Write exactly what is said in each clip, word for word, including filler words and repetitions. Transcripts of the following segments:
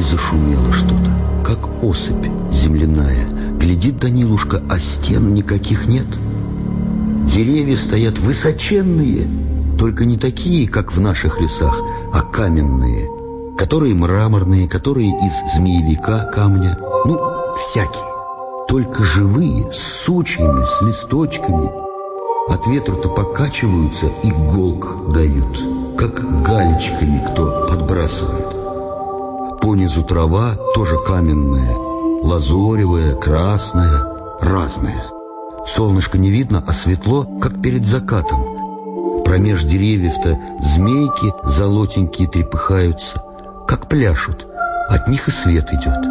зашумело что-то, как осыпь земляная. Глядит Данилушка, а стен никаких нет. Деревья стоят высоченные, только не такие, как в наших лесах, а каменные, которые мраморные, которые из змеевика камня, ну, всякие. Только живые, с сучьями, с листочками. От ветра-то покачиваются и голк дают, как галечками кто подбрасывает. Понизу трава тоже каменная, лазоревая, красная, разная. Солнышко не видно, а светло, как перед закатом. Промеж деревьев-то змейки золотенькие трепыхаются, как пляшут, от них и свет идет.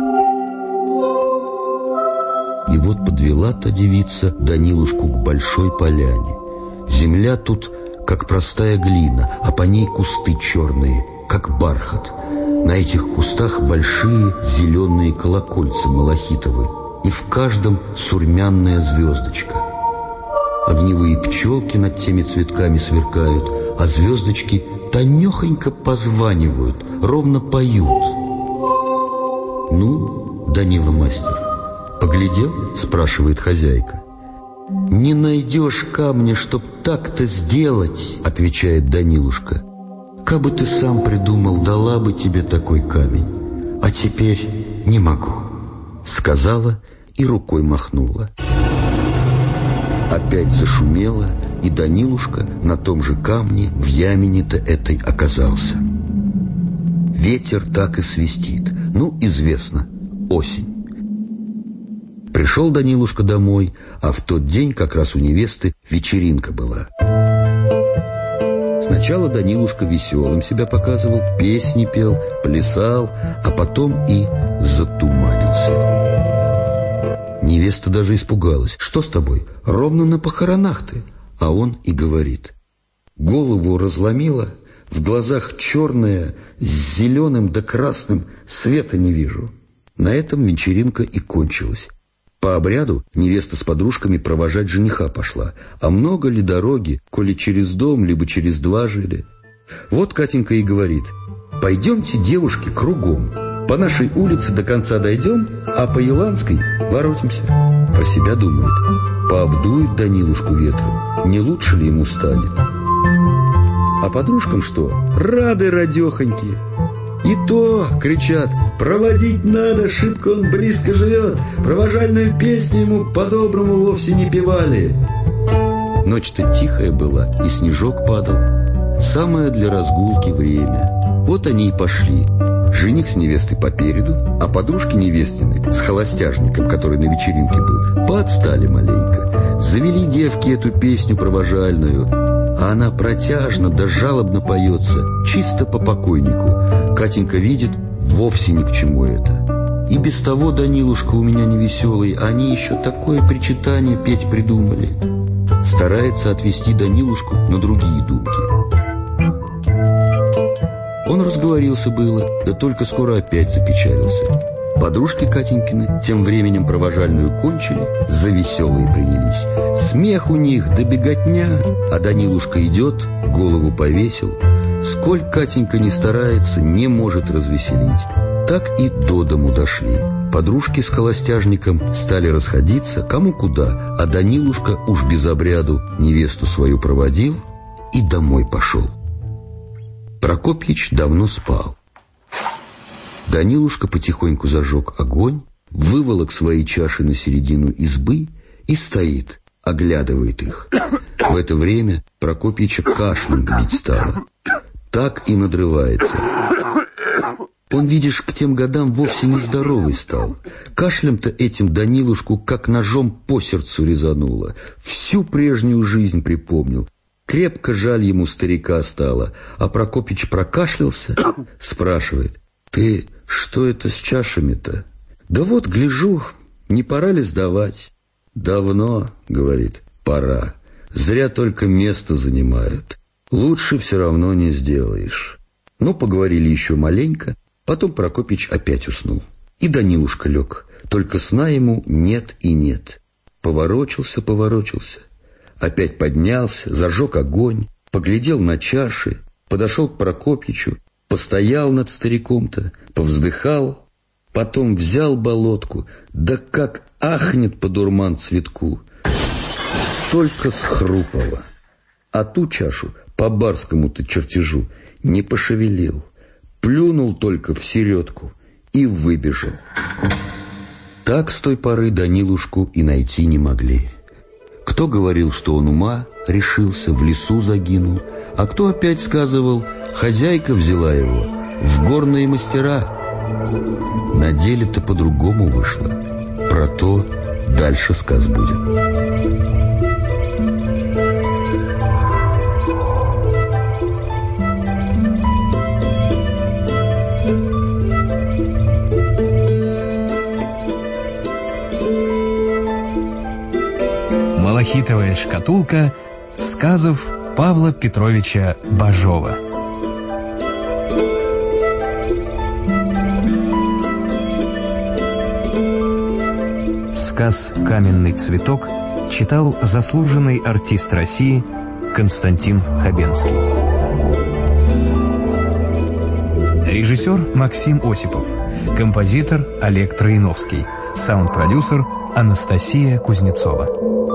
И вот подвела та девица Данилушку к большой поляне. Земля тут, как простая глина, а по ней кусты черные, как бархат. На этих кустах большие зеленые колокольца малахитовые, и в каждом сурмянная звездочка. Огневые пчелки над теми цветками сверкают, а звездочки тонехонько позванивают, ровно поют. «Ну, Данила мастер, поглядел?» — спрашивает хозяйка. «Не найдешь камня, чтоб так-то сделать», — отвечает Данилушка. «Кабы ты сам придумал, дала бы тебе такой камень. А теперь не могу», — сказала и рукой махнула. Опять зашумело, и Данилушка на том же камне в ямине-то этой оказался. Ветер так и свистит. Ну, известно, осень. Пришел Данилушка домой, а в тот день как раз у невесты вечеринка была. Сначала Данилушка веселым себя показывал, песни пел, плясал, а потом и затуманился. Невеста даже испугалась. «Что с тобой? Ровно на похоронах ты». А он и говорит: голову разломила, в глазах черное, с зеленым да красным, света не вижу. На этом вечеринка и кончилась. По обряду невеста с подружками провожать жениха пошла. А много ли дороги, коли через дом, либо через два жили? Вот Катенька и говорит: «Пойдемте, девушки, кругом. По нашей улице до конца дойдем, а по Еланской воротимся». Про себя думает: пообдует Данилушку ветром, не лучше ли ему станет? А подружкам что? Рады радехоньки. И то, кричат, проводить надо, шибко он близко живет, провожальную песню ему по-доброму вовсе не певали. Ночь-то тихая была, и снежок падал. Самое для разгулки время. Вот они и пошли. Жених с невестой попереду, а подружки невестины с холостяжником, который на вечеринке был, поотстали маленько. Завели девки эту песню провожальную, а она протяжно да жалобно поется, чисто по покойнику. Катенька видит, вовсе ни к чему это. И без того Данилушка у меня невеселый, а они еще такое причитание петь придумали. Старается отвести Данилушку на другие думки. Он разговорился было, да только скоро опять запечалился. Подружки Катенькины тем временем провожальную кончили, за веселые принялись. Смех у них да беготня, а Данилушка идет, голову повесил. Сколь Катенька не старается, не может развеселить. Так и до дому дошли. Подружки с холостяжником стали расходиться, кому куда, а Данилушка уж без обряду невесту свою проводил и домой пошел. Прокопьич давно спал. Данилушка потихоньку зажег огонь, выволок свои чаши на середину избы и стоит, оглядывает их. В это время Прокопьича кашлем бить стало. Так и надрывается. Он, видишь, к тем годам вовсе не здоровый стал. Кашлем-то этим Данилушку как ножом по сердцу резануло. Всю прежнюю жизнь припомнил. Крепко жаль ему старика стало, а Прокопьич прокашлялся, спрашивает: «Ты что это с чашами-то?» «Да вот, гляжу, не пора ли сдавать?» «Давно, — говорит, — пора. Зря только место занимают. Лучше все равно не сделаешь». Ну, поговорили еще маленько, потом Прокопьич опять уснул. И Данилушка лег, только сна ему нет и нет. Поворочился, поворочился. Опять поднялся, зажег огонь, поглядел на чаши, подошел к Прокопьичу, постоял над стариком-то, повздыхал Потом взял болотку, да как ахнет по дурман цветку. Только схрупало. А ту чашу по барскому-то чертежу не пошевелил. Плюнул только в середку и выбежал. Так с той поры Данилушку и найти не могли. Кто говорил, что он ума решился, в лесу загинул, а кто опять сказывал, хозяйка взяла его в горные мастера. На деле-то по-другому вышло. Про то дальше сказ будет. «Малахитовая шкатулка» сказов Павла Петровича Бажова. Сказ «Каменный цветок» читал заслуженный артист России Константин Хабенский. Режиссер Максим Осипов. Композитор Олег Троиновский. Саунд-продюсер Анастасия Кузнецова.